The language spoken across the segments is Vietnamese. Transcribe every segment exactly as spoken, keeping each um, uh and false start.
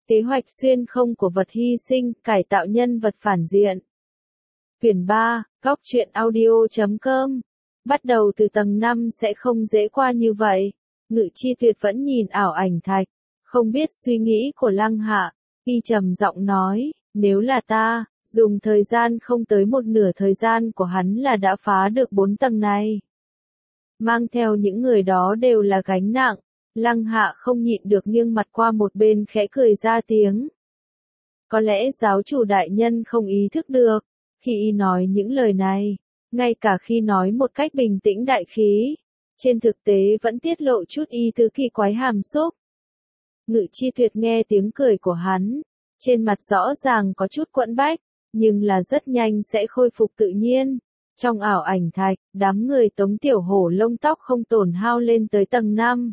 Kế hoạch xuyên không của vật hy sinh, cải tạo nhân vật phản diện. Quyển ba, góc truyện audio chấm com. Bắt đầu từ tầng năm sẽ không dễ qua như vậy. Ngự Chi Tuyệt vẫn nhìn ảo ảnh thạch, không biết suy nghĩ của Lăng Hạ, y trầm giọng nói, nếu là ta, dùng thời gian không tới một nửa thời gian của hắn là đã phá được bốn tầng này. Mang theo những người đó đều là gánh nặng. Lăng Hạ không nhịn được nghiêng mặt qua một bên khẽ cười ra tiếng. Có lẽ giáo chủ đại nhân không ý thức được, khi y nói những lời này, ngay cả khi nói một cách bình tĩnh đại khí, trên thực tế vẫn tiết lộ chút ý tứ kỳ quái hàm xúc. Ngự Chi Tuyệt nghe tiếng cười của hắn, trên mặt rõ ràng có chút quẫn bách, nhưng là rất nhanh sẽ khôi phục tự nhiên. Trong ảo ảnh thạch, đám người Tống Tiểu Hổ lông tóc không tổn hao lên tới tầng năm.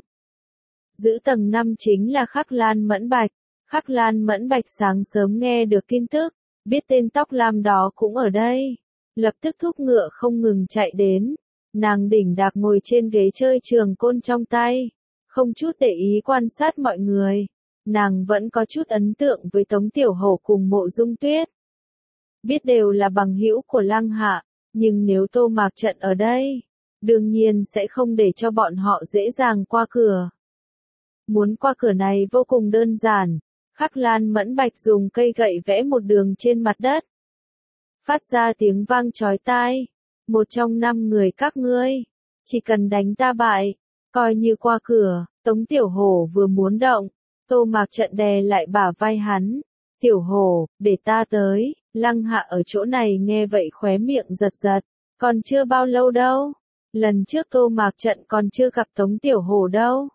Giữ tầng năm chính là Khắc Lan Mẫn Bạch. Khắc Lan Mẫn Bạch sáng sớm nghe được tin tức, biết tên tóc lam đó cũng ở đây. Lập tức thúc ngựa không ngừng chạy đến. Nàng đỉnh đạc ngồi trên ghế chơi trường côn trong tay. Không chút để ý quan sát mọi người. Nàng vẫn có chút ấn tượng với Tống Tiểu Hổ cùng Mộ Dung Tuyết. Biết đều là bằng hữu của Lăng Hạ, nhưng nếu Tô Mạc Trận ở đây, đương nhiên sẽ không để cho bọn họ dễ dàng qua cửa. Muốn qua cửa này vô cùng đơn giản, Khắc Lan Mẫn Bạch dùng cây gậy vẽ một đường trên mặt đất. Phát ra tiếng vang chói tai, một trong năm người các ngươi, chỉ cần đánh ta bại, coi như qua cửa. Tống Tiểu Hổ vừa muốn động, Tô Mạc Trận đè lại bả vai hắn. Tiểu Hổ, để ta tới. Lăng Hạ ở chỗ này nghe vậy khóe miệng giật giật, còn chưa bao lâu đâu. Lần trước Tô Mạc Trận còn chưa gặp Tống Tiểu Hổ đâu.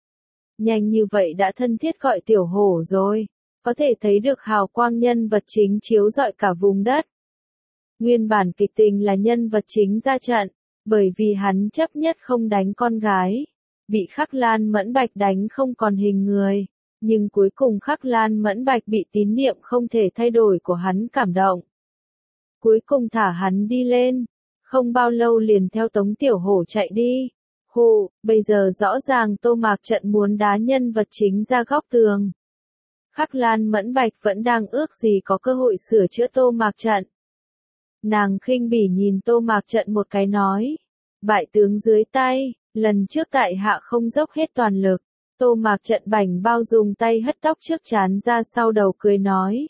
Nhanh như vậy đã thân thiết gọi Tiểu Hổ rồi, có thể thấy được hào quang nhân vật chính chiếu rọi cả vùng đất. Nguyên bản kịch tình là nhân vật chính ra trận, bởi vì hắn chấp nhất không đánh con gái, bị Khắc Lan Mẫn Bạch đánh không còn hình người, nhưng cuối cùng Khắc Lan Mẫn Bạch bị tín niệm không thể thay đổi của hắn cảm động. Cuối cùng thả hắn đi lên, không bao lâu liền theo Tống Tiểu Hổ chạy đi. Hù, bây giờ rõ ràng Tô Mạc Trận muốn đá nhân vật chính ra góc tường. Khắc Lan Mẫn Bạch vẫn đang ước gì có cơ hội sửa chữa Tô Mạc Trận. Nàng khinh bỉ nhìn Tô Mạc Trận một cái nói, bại tướng dưới tay, lần trước tại hạ không dốc hết toàn lực. Tô Mạc Trận bảnh bao dùng tay hất tóc trước trán ra sau đầu cười nói.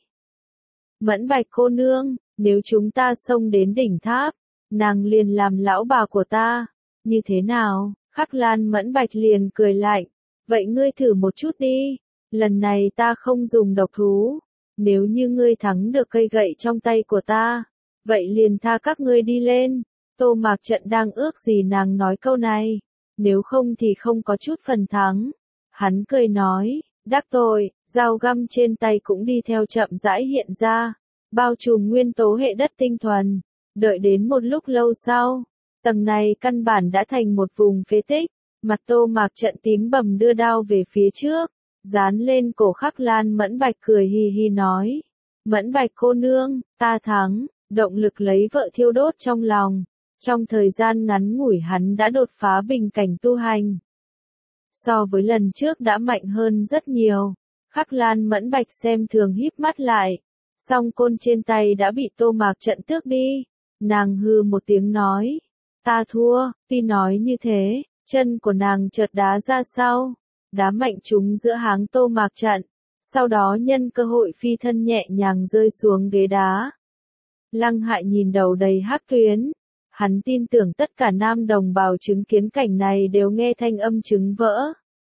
Mẫn Bạch cô nương, nếu chúng ta xông đến đỉnh tháp, nàng liền làm lão bà của ta. Như thế nào? Khắc Lan Mẫn Bạch liền cười lạnh. Vậy ngươi thử một chút đi. Lần này ta không dùng độc thú. Nếu như ngươi thắng được cây gậy trong tay của ta, vậy liền tha các ngươi đi lên. Tô Mạc Trận đang ước gì nàng nói câu này. Nếu không thì không có chút phần thắng. Hắn cười nói, đắc tội, dao găm trên tay cũng đi theo chậm rãi hiện ra. Bao trùm nguyên tố hệ đất tinh thuần. Đợi đến một lúc lâu sau, tầng này căn bản đã thành một vùng phế tích, mặt Tô Mạc Trận tím bầm đưa đao về phía trước, dán lên cổ Khắc Lan Mẫn Bạch cười hì hì nói. Mẫn Bạch cô nương, ta thắng, động lực lấy vợ thiêu đốt trong lòng. Trong thời gian ngắn ngủi hắn đã đột phá bình cảnh tu hành. So với lần trước đã mạnh hơn rất nhiều. Khắc Lan Mẫn Bạch xem thường híp mắt lại, song côn trên tay đã bị Tô Mạc Trận tước đi. Nàng hừ một tiếng nói, ta thua. Tuy nói như thế, chân của nàng chợt đá ra sau, đá mạnh trúng giữa háng Tô Mạc Trận, sau đó nhân cơ hội phi thân nhẹ nhàng rơi xuống ghế đá. Lăng Hại nhìn đầu đầy hắc tuyến, hắn tin tưởng tất cả nam đồng bào chứng kiến cảnh này đều nghe thanh âm trứng vỡ.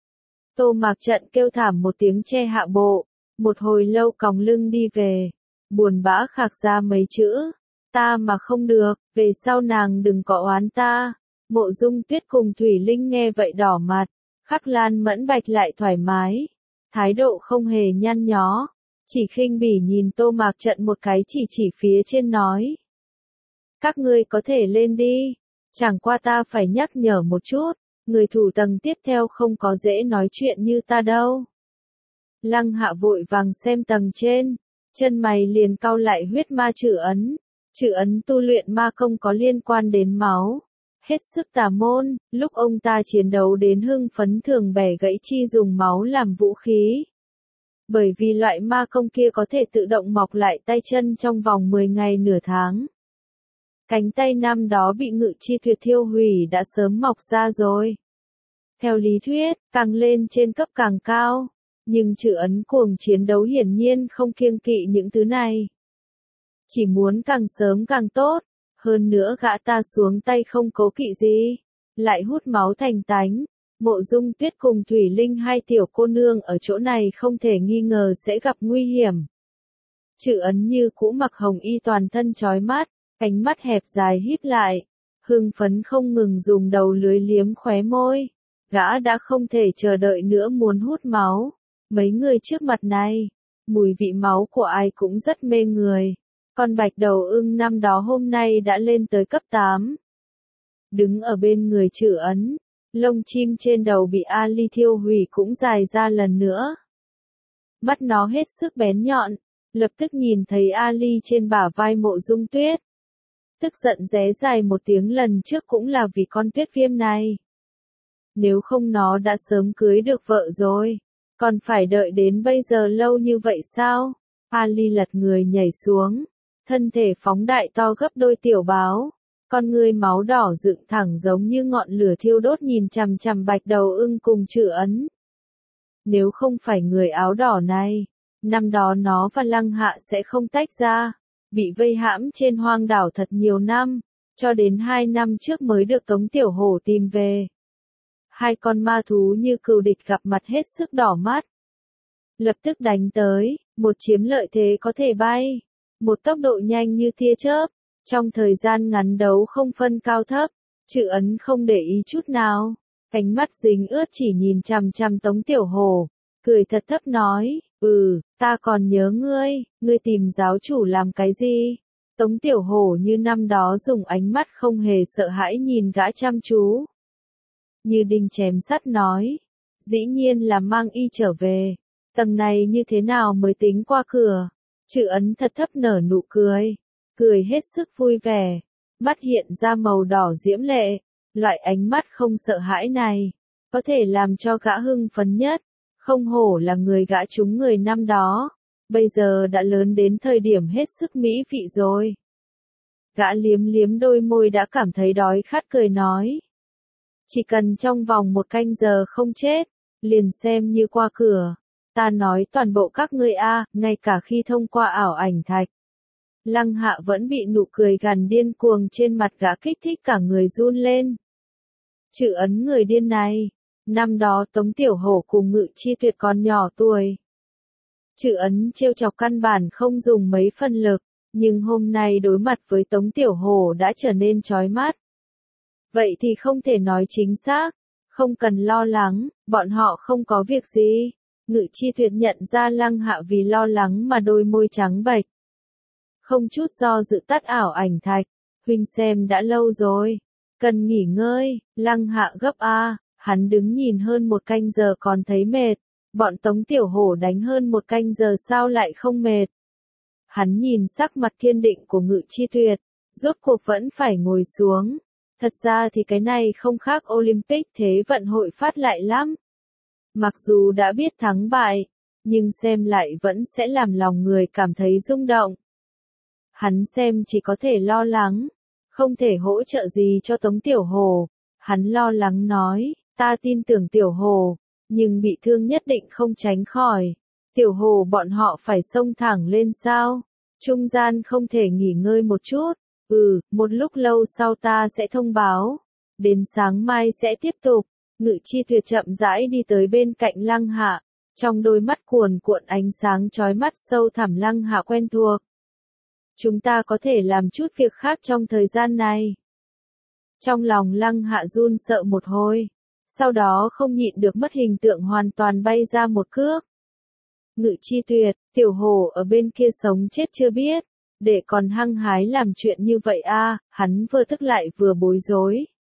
Tô Mạc Trận kêu thảm một tiếng che hạ bộ, một hồi lâu còng lưng đi về, buồn bã khạc ra mấy chữ. Ta mà không được, về sau nàng đừng có oán ta. Mộ Dung Tuyết cùng Thủy Linh nghe vậy đỏ mặt, Khắc Lan Mẫn Bạch lại thoải mái, thái độ không hề nhăn nhó, chỉ khinh bỉ nhìn Tô Mạc Trận một cái chỉ chỉ phía trên nói. Các ngươi có thể lên đi, chẳng qua ta phải nhắc nhở một chút, người thủ tầng tiếp theo không có dễ nói chuyện như ta đâu. Lăng Hạ vội vàng xem tầng trên, chân mày liền cau lại huyết ma chữ ấn. Chữ ấn tu luyện ma công có liên quan đến máu, hết sức tà môn, lúc ông ta chiến đấu đến hưng phấn thường bẻ gãy chi dùng máu làm vũ khí. Bởi vì loại ma công kia có thể tự động mọc lại tay chân trong vòng mười ngày nửa tháng. Cánh tay năm đó bị Ngự Chi Tuyệt thiêu hủy đã sớm mọc ra rồi. Theo lý thuyết, càng lên trên cấp càng cao. Nhưng Trử Ấn cuồng chiến đấu hiển nhiên không kiêng kỵ những thứ này. Chỉ muốn càng sớm càng tốt. Hơn nữa gã ta xuống tay không cố kỵ gì. Lại hút máu thành tánh. Mộ Dung Tuyết cùng Thủy Linh hai tiểu cô nương ở chỗ này không thể nghi ngờ sẽ gặp nguy hiểm. Trử Ấn như cũ mặc hồng y toàn thân chói mắt, ánh mắt hẹp dài híp lại, hưng phấn không ngừng dùng đầu lưới liếm khóe môi. Gã đã không thể chờ đợi nữa muốn hút máu. Mấy người trước mặt này, mùi vị máu của ai cũng rất mê người. Con bạch đầu ưng năm đó hôm nay đã lên tới cấp tám. Đứng ở bên người Trử Ấn, lông chim trên đầu bị Ali thiêu hủy cũng dài ra lần nữa. Mắt nó hết sức bén nhọn, lập tức nhìn thấy Ali trên bả vai Mộ Dung Tuyết. Tức giận ré dài một tiếng lần trước cũng là vì con tuyết viêm này. Nếu không nó đã sớm cưới được vợ rồi. Còn phải đợi đến bây giờ lâu như vậy sao? Ali lật người nhảy xuống. Thân thể phóng đại to gấp đôi tiểu báo. Con người máu đỏ dựng thẳng giống như ngọn lửa thiêu đốt nhìn chằm chằm bạch đầu ưng cùng Trử Ấn. Nếu không phải người áo đỏ này, năm đó nó và Lăng Hạ sẽ không tách ra. Bị vây hãm trên hoang đảo thật nhiều năm. Cho đến hai năm trước mới được Tống Tiểu Hổ tìm về. Hai con ma thú như cừu địch gặp mặt hết sức đỏ mắt. Lập tức đánh tới, một chiếm lợi thế có thể bay. Một tốc độ nhanh như tia chớp. Trong thời gian ngắn đấu không phân cao thấp, Trử Ấn không để ý chút nào. Ánh mắt dính ướt chỉ nhìn chằm chằm Tống Tiểu Hổ. Cười thật thấp nói, ừ, ta còn nhớ ngươi, ngươi tìm giáo chủ làm cái gì? Tống Tiểu Hổ như năm đó dùng ánh mắt không hề sợ hãi nhìn gã chăm chú. Như đinh chém sắt nói, dĩ nhiên là mang y trở về. Tầng này như thế nào mới tính qua cửa? Trử Ấn thật thấp nở nụ cười, cười hết sức vui vẻ, mắt hiện ra màu đỏ diễm lệ, loại ánh mắt không sợ hãi này, có thể làm cho gã hưng phấn nhất, không hổ là người gã trúng người năm đó, bây giờ đã lớn đến thời điểm hết sức mỹ vị rồi. Gã liếm liếm đôi môi đã cảm thấy đói khát cười nói. Chỉ cần trong vòng một canh giờ không chết, liền xem như qua cửa. Ta nói toàn bộ các ngươi a, ngay cả khi thông qua ảo ảnh thạch. Lăng Hạ vẫn bị nụ cười gằn điên cuồng trên mặt gã kích thích cả người run lên. Trử Ấn người điên này, năm đó Tống Tiểu Hổ cùng Ngự Chi Tuyệt còn nhỏ tuổi. Trử Ấn trêu chọc căn bản không dùng mấy phân lực, nhưng hôm nay đối mặt với Tống Tiểu Hổ đã trở nên chói mắt. Vậy thì không thể nói chính xác, không cần lo lắng, bọn họ không có việc gì. Ngự Chi Tuyệt nhận ra Lăng Hạ vì lo lắng mà đôi môi trắng bệch. Không chút do dự tắt ảo ảnh thạch, huynh xem đã lâu rồi, cần nghỉ ngơi. Lăng Hạ gấp a, hắn đứng nhìn hơn một canh giờ còn thấy mệt, bọn Tống Tiểu Hổ đánh hơn một canh giờ sao lại không mệt. Hắn nhìn sắc mặt kiên định của Ngự Chi Tuyệt, rốt cuộc vẫn phải ngồi xuống. Thật ra thì cái này không khác Olympic thế vận hội phát lại lắm. Mặc dù đã biết thắng bại, nhưng xem lại vẫn sẽ làm lòng người cảm thấy rung động. Hắn xem chỉ có thể lo lắng, không thể hỗ trợ gì cho Tống Tiểu Hổ. Hắn lo lắng nói, ta tin tưởng Tiểu Hổ, nhưng bị thương nhất định không tránh khỏi. Tiểu Hổ bọn họ phải xông thẳng lên sao? Trung gian không thể nghỉ ngơi một chút. Ừ, một lúc lâu sau ta sẽ thông báo. Đến sáng mai sẽ tiếp tục. Ngự Chi Tuyệt chậm rãi đi tới bên cạnh Lăng Hạ. Trong đôi mắt cuồn cuộn ánh sáng chói mắt sâu thẳm Lăng Hạ quen thuộc. Chúng ta có thể làm chút việc khác trong thời gian này. Trong lòng Lăng Hạ run sợ một hồi. Sau đó không nhịn được mất hình tượng hoàn toàn bay ra một cước. Ngự Chi Tuyệt, Tiểu Hổ ở bên kia sống chết chưa biết. Để còn hăng hái làm chuyện như vậy a, à, hắn vừa tức lại vừa bối rối.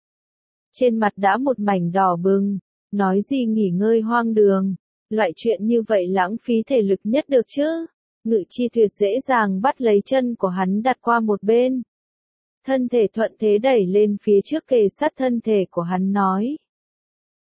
Trên mặt đã một mảnh đỏ bừng, nói gì nghỉ ngơi hoang đường, loại chuyện như vậy lãng phí thể lực nhất được chứ. Ngự Chi Tuyệt dễ dàng bắt lấy chân của hắn đặt qua một bên. Thân thể thuận thế đẩy lên phía trước kề sát thân thể của hắn nói.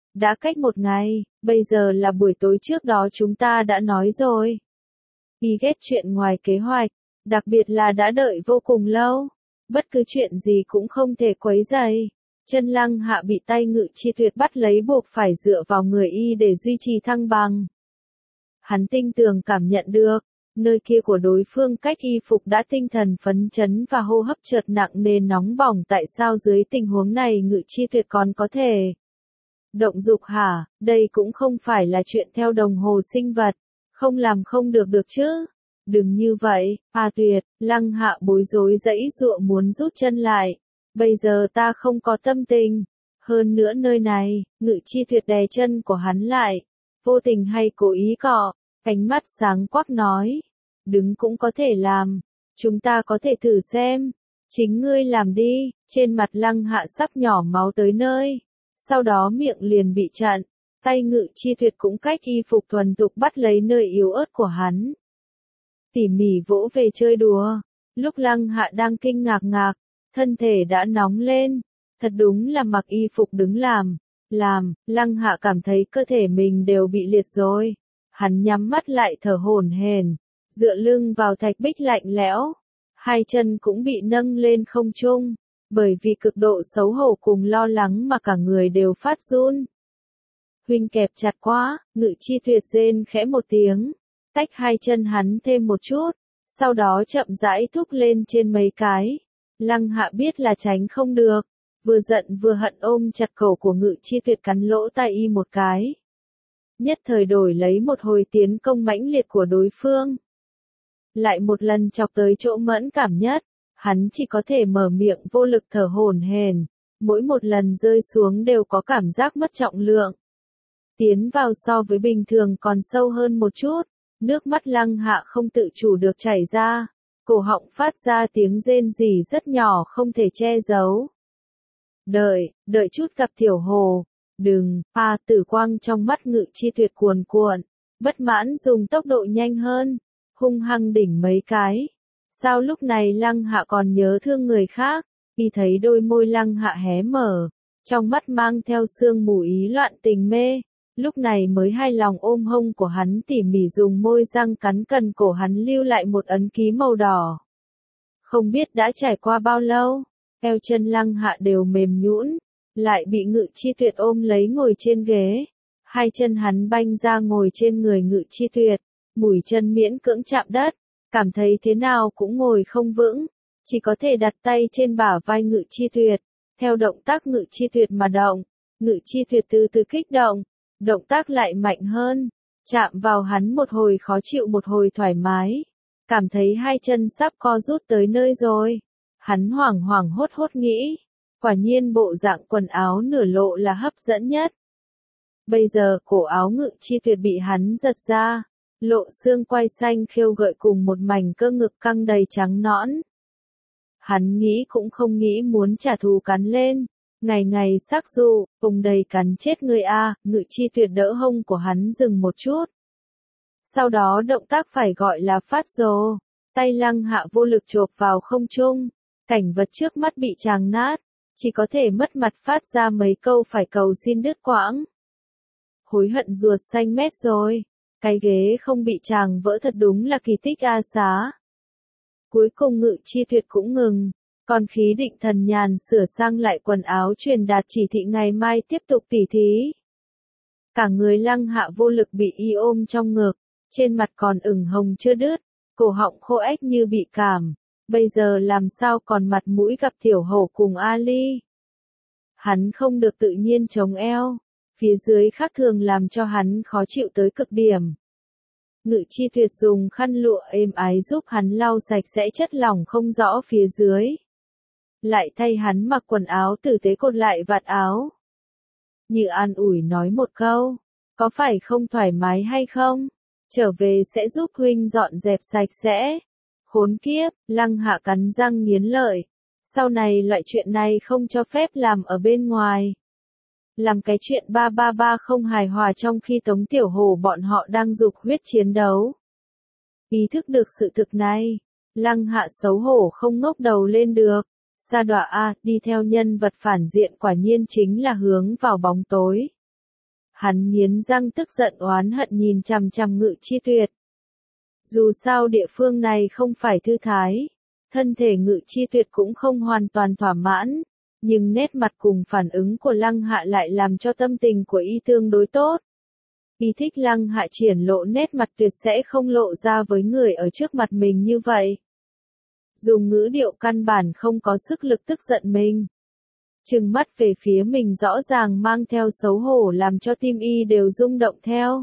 đã cách một ngày, bây giờ là buổi tối trước đó chúng ta đã nói rồi. Y ghét chuyện ngoài kế hoạch, đặc biệt là đã đợi vô cùng lâu. Bất cứ chuyện gì cũng không thể quấy rầy. Chân Lăng Hạ bị tay Ngự Chi Tuyệt bắt lấy buộc phải dựa vào người y để duy trì thăng bằng. Hắn tinh tường cảm nhận được, nơi kia của đối phương cách y phục đã tinh thần phấn chấn và hô hấp chợt nặng nề nóng bỏng. Tại sao dưới tình huống này Ngự Chi Tuyệt còn có thể động dục hả? Đây cũng không phải là chuyện theo đồng hồ sinh vật, không làm không được được chứ. Đừng như vậy, A Tuyệt. Lăng Hạ bối rối giãy giụa muốn rút chân lại. Bây giờ ta không có tâm tình. Hơn nữa nơi này, Ngự Chi Tuyệt đè chân của hắn lại. Vô tình hay cố ý cọ, ánh mắt sáng quắc nói. Đứng cũng có thể làm. Chúng ta có thể thử xem. Chính ngươi làm đi. Trên mặt Lăng Hạ sắp nhỏ máu tới nơi. Sau đó miệng liền bị chặn. Tay Ngự Chi Tuyệt cũng cách y phục thuần thục bắt lấy nơi yếu ớt của hắn. Tỉ mỉ vỗ về chơi đùa. Lúc Lăng Hạ đang kinh ngạc ngạc, thân thể đã nóng lên. Thật đúng là mặc y phục đứng làm. Làm, Lăng Hạ cảm thấy cơ thể mình đều bị liệt rồi. Hắn nhắm mắt lại thở hổn hển, dựa lưng vào thạch bích lạnh lẽo. Hai chân cũng bị nâng lên không trung. Bởi vì cực độ xấu hổ cùng lo lắng mà cả người đều phát run. Huynh kẹp chặt quá, Ngự Chi Tuyệt rên khẽ một tiếng. Tách hai chân hắn thêm một chút, sau đó chậm rãi thúc lên trên mấy cái. Lăng Hạ biết là tránh không được, vừa giận vừa hận ôm chặt cổ của Ngự Chi Tuyệt cắn lỗ tai y một cái. Nhất thời đổi lấy một hồi tiến công mãnh liệt của đối phương. Lại một lần chọc tới chỗ mẫn cảm nhất, hắn chỉ có thể mở miệng vô lực thở hổn hển, mỗi một lần rơi xuống đều có cảm giác mất trọng lượng. Tiến vào so với bình thường còn sâu hơn một chút. Nước mắt Lăng Hạ không tự chủ được chảy ra, cổ họng phát ra tiếng rên rỉ rất nhỏ không thể che giấu. Đợi, đợi chút gặp Tiểu Hồ. Đừng, à tử quang trong mắt Ngự Chi Tuyệt cuồn cuộn, bất mãn dùng tốc độ nhanh hơn, hung hăng đỉnh mấy cái. Sao lúc này Lăng Hạ còn nhớ thương người khác? Y thấy đôi môi Lăng Hạ hé mở, trong mắt mang theo sương mù ý loạn tình mê. Lúc này mới hai lòng ôm hông của hắn tỉ mỉ dùng môi răng cắn cần cổ hắn lưu lại một ấn ký màu đỏ. Không biết đã trải qua bao lâu, eo chân Lăng Hạ đều mềm nhũn, lại bị Ngự Chi Tuyệt ôm lấy ngồi trên ghế. Hai chân hắn banh ra ngồi trên người Ngự Chi Tuyệt, mũi chân miễn cưỡng chạm đất, cảm thấy thế nào cũng ngồi không vững, chỉ có thể đặt tay trên bả vai Ngự Chi Tuyệt, theo động tác Ngự Chi Tuyệt mà động. Ngự Chi Tuyệt từ từ kích động. Động tác lại mạnh hơn, chạm vào hắn một hồi khó chịu một hồi thoải mái, cảm thấy hai chân sắp co rút tới nơi rồi. Hắn hoảng hoảng hốt hốt nghĩ, quả nhiên bộ dạng quần áo nửa lộ là hấp dẫn nhất. Bây giờ cổ áo Ngự Chi Tuyệt bị hắn giật ra, lộ xương quai xanh khêu gợi cùng một mảnh cơ ngực căng đầy trắng nõn. Hắn nghĩ cũng không nghĩ muốn trả thù cắn lên. Ngày ngày sắc dụ, vùng đầy cắn chết người a. Ngự Chi Tuyệt đỡ hông của hắn dừng một chút. Sau đó động tác phải gọi là phát rồ. Tay Lăng Hạ vô lực chộp vào không trung. Cảnh vật trước mắt bị tràng nát. Chỉ có thể mất mặt phát ra mấy câu phải cầu xin đứt quãng. Hối hận ruột xanh mét rồi. Cái ghế không bị tràng vỡ thật đúng là kỳ tích a xá. Cuối cùng Ngự Chi Tuyệt cũng ngừng. Còn khí định thần nhàn sửa sang lại quần áo truyền đạt chỉ thị ngày mai tiếp tục tỉ thí. Cả người Lăng Hạ vô lực bị y ôm trong ngực, trên mặt còn ửng hồng chưa đứt, cổ họng khô ếch như bị cảm. Bây giờ làm sao còn mặt mũi gặp Tiểu Hổ cùng Ali. Hắn không được tự nhiên chống eo, phía dưới khác thường làm cho hắn khó chịu tới cực điểm. Ngự Chi Tuyệt dùng khăn lụa êm ái giúp hắn lau sạch sẽ chất lỏng không rõ phía dưới. Lại thay hắn mặc quần áo tử tế cột lại vạt áo. Như an ủi nói một câu, có phải không thoải mái hay không? Trở về sẽ giúp huynh dọn dẹp sạch sẽ. Khốn kiếp, Lăng Hạ cắn răng nghiến lợi. Sau này loại chuyện này không cho phép làm ở bên ngoài. Làm cái chuyện ba ba ba không hài hòa trong khi Tống Tiểu Hổ bọn họ đang dục huyết chiến đấu. Ý thức được sự thực này, Lăng Hạ xấu hổ không ngóc đầu lên được. Sa đọa a, đi theo nhân vật phản diện quả nhiên chính là hướng vào bóng tối. Hắn nghiến răng tức giận oán hận nhìn chằm chằm Ngự Chi Tuyệt. Dù sao địa phương này không phải thư thái, thân thể Ngự Chi Tuyệt cũng không hoàn toàn thỏa mãn, nhưng nét mặt cùng phản ứng của Lăng Hạ lại làm cho tâm tình của y tương đối tốt. Y thích Lăng Hạ triển lộ nét mặt tuyệt sẽ không lộ ra với người ở trước mặt mình như vậy. Dùng ngữ điệu căn bản không có sức lực tức giận mình. Trừng mắt về phía mình rõ ràng mang theo xấu hổ làm cho tim y đều rung động theo.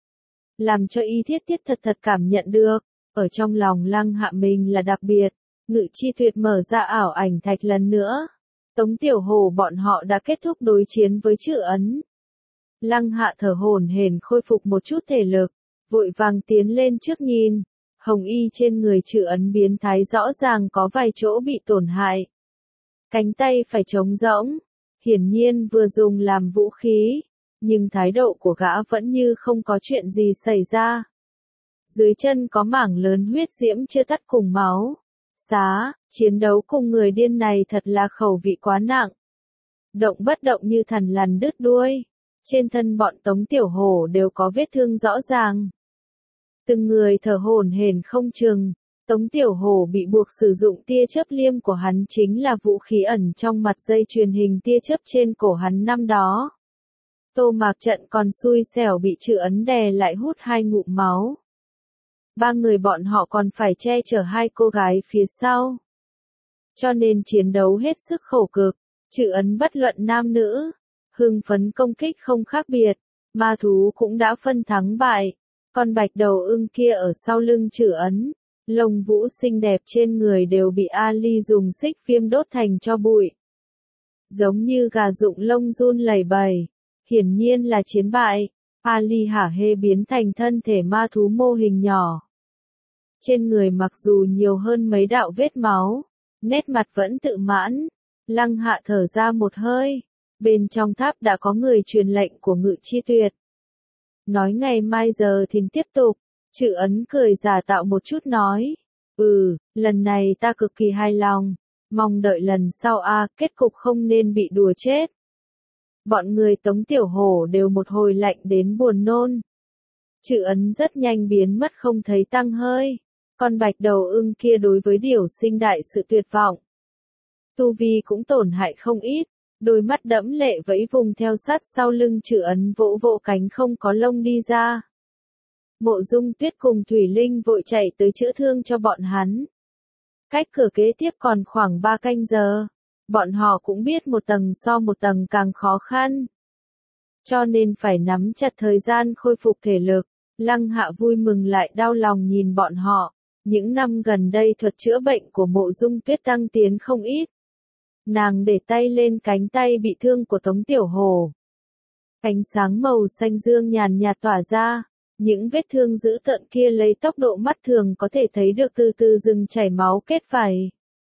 Làm cho y thiết thiết thật thật cảm nhận được, ở trong lòng Lăng Hạ mình là đặc biệt. Ngự Chi Tuyệt mở ra ảo ảnh thạch lần nữa. Tống Tiểu Hổ bọn họ đã kết thúc đối chiến với Trử Ấn. Lăng Hạ thở hổn hển khôi phục một chút thể lực, vội vàng tiến lên trước nhìn. Hồng y trên người Trử Ấn biến thái rõ ràng có vài chỗ bị tổn hại. Cánh tay phải trống rỗng, hiển nhiên vừa dùng làm vũ khí, nhưng thái độ của gã vẫn như không có chuyện gì xảy ra. Dưới chân có mảng lớn huyết diễm chưa tắt cùng máu. Xá, chiến đấu cùng người điên này thật là khẩu vị quá nặng. Động bất động như thằn lằn đứt đuôi. Trên thân bọn Tống Tiểu Hổ đều có vết thương rõ ràng. Từng người thở hổn hển không chừng. Tống Tiểu Hổ bị buộc sử dụng tia chớp liêm của hắn chính là vũ khí ẩn trong mặt dây truyền hình tia chớp trên cổ hắn năm đó. Tô Mạc Trận còn xui xẻo bị Trử Ấn đè lại hút hai ngụm máu. Ba người bọn họ còn phải che chở hai cô gái phía sau. Cho nên chiến đấu hết sức khổ cực, Trử Ấn bất luận nam nữ, hưng phấn công kích không khác biệt, ma thú cũng đã phân thắng bại. Con bạch đầu ưng kia ở sau lưng Trử Ấn, lông vũ xinh đẹp trên người đều bị Ali dùng xích viêm đốt thành cho bụi. Giống như gà rụng lông run lẩy bẩy, hiển nhiên là chiến bại. Ali hả hê biến thành thân thể ma thú mô hình nhỏ. Trên người mặc dù nhiều hơn mấy đạo vết máu, nét mặt vẫn tự mãn. Lăng Hạ thở ra một hơi, bên trong tháp đã có người truyền lệnh của Ngự Chi Tuyệt. Nói ngày mai giờ thìn tiếp tục, Trử Ấn cười giả tạo một chút nói. Ừ, lần này ta cực kỳ hài lòng, mong đợi lần sau a kết cục không nên bị đùa chết. Bọn người Tống Tiểu Hổ đều một hồi lạnh đến buồn nôn. Trử Ấn rất nhanh biến mất không thấy tăm hơi. Con bạch đầu ưng kia đối với Điểu Sinh đại sự tuyệt vọng. Tu vi cũng tổn hại không ít, đôi mắt đẫm lệ vẫy vùng theo sát sau lưng Trử Ấn vỗ vỗ cánh không có lông đi ra. Mộ Dung Tuyết cùng Thủy Linh vội chạy tới chữa thương cho bọn hắn. Cách cửa kế tiếp còn khoảng ba canh giờ. Bọn họ cũng biết một tầng so một tầng càng khó khăn. Cho nên phải nắm chặt thời gian khôi phục thể lực. Lăng Hạ vui mừng lại đau lòng nhìn bọn họ. Những năm gần đây thuật chữa bệnh của Mộ Dung Tuyết tăng tiến không ít. Nàng để tay lên cánh tay bị thương của Tống Tiểu Hổ. Ánh sáng màu xanh dương nhàn nhạt tỏa ra. Những vết thương dữ tợn kia lấy tốc độ mắt thường có thể thấy được từ từ dừng chảy máu kết vảy.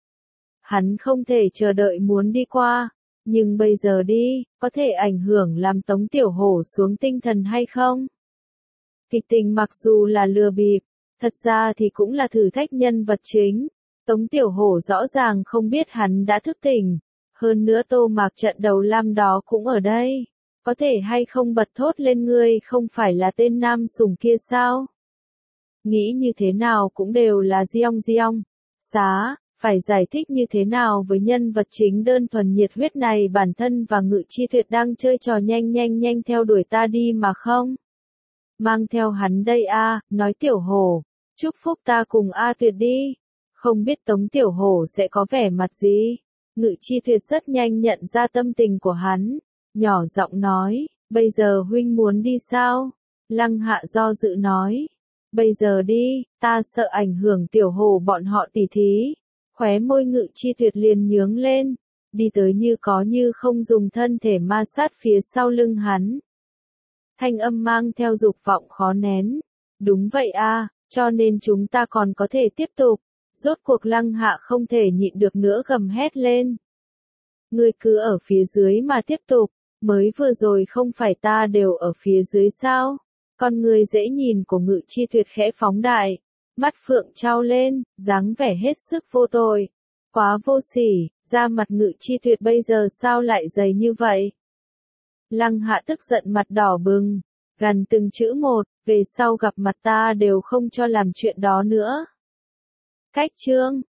Hắn không thể chờ đợi muốn đi qua, nhưng bây giờ đi, có thể ảnh hưởng làm Tống Tiểu Hổ xuống tinh thần hay không? Kịch tình mặc dù là lừa bịp, thật ra thì cũng là thử thách nhân vật chính. Tống Tiểu Hổ rõ ràng không biết hắn đã thức tỉnh, hơn nữa Tô Mạc Trận đầu lam đó cũng ở đây. Có thể hay không bật thốt lên ngươi không phải là tên nam sủng kia sao? Nghĩ như thế nào cũng đều là Diong Diong. Xá, phải giải thích như thế nào với nhân vật chính đơn thuần nhiệt huyết này bản thân và Ngự Chi Tuyệt đang chơi trò nhanh nhanh nhanh theo đuổi ta đi mà không? Mang theo hắn đây a, nói Tiểu Hổ, chúc phúc ta cùng A Tuyệt đi. Không biết Tống Tiểu Hổ sẽ có vẻ mặt gì? Ngự Chi Tuyệt rất nhanh nhận ra tâm tình của hắn. Nhỏ giọng nói, bây giờ huynh muốn đi sao? Lăng Hạ do dự nói, bây giờ đi, ta sợ ảnh hưởng Tiểu Hổ bọn họ tỉ thí. Khóe môi Ngự Chi Tuyệt liền nhướng lên, đi tới như có như không dùng thân thể ma sát phía sau lưng hắn. Thanh âm mang theo dục vọng khó nén. Đúng vậy a, cho nên chúng ta còn có thể tiếp tục. Rốt cuộc Lăng Hạ không thể nhịn được nữa gầm hét lên. Ngươi cứ ở phía dưới mà tiếp tục. Mới vừa rồi không phải ta đều ở phía dưới sao? Con người dễ nhìn của Ngự Chi Tuyệt khẽ phóng đại, mắt phượng trao lên, dáng vẻ hết sức vô tội. Quá vô sỉ, da mặt Ngự Chi Tuyệt bây giờ sao lại dày như vậy? Lăng Hạ tức giận mặt đỏ bừng, gằn từng chữ một, về sau gặp mặt ta đều không cho làm chuyện đó nữa. Cách chương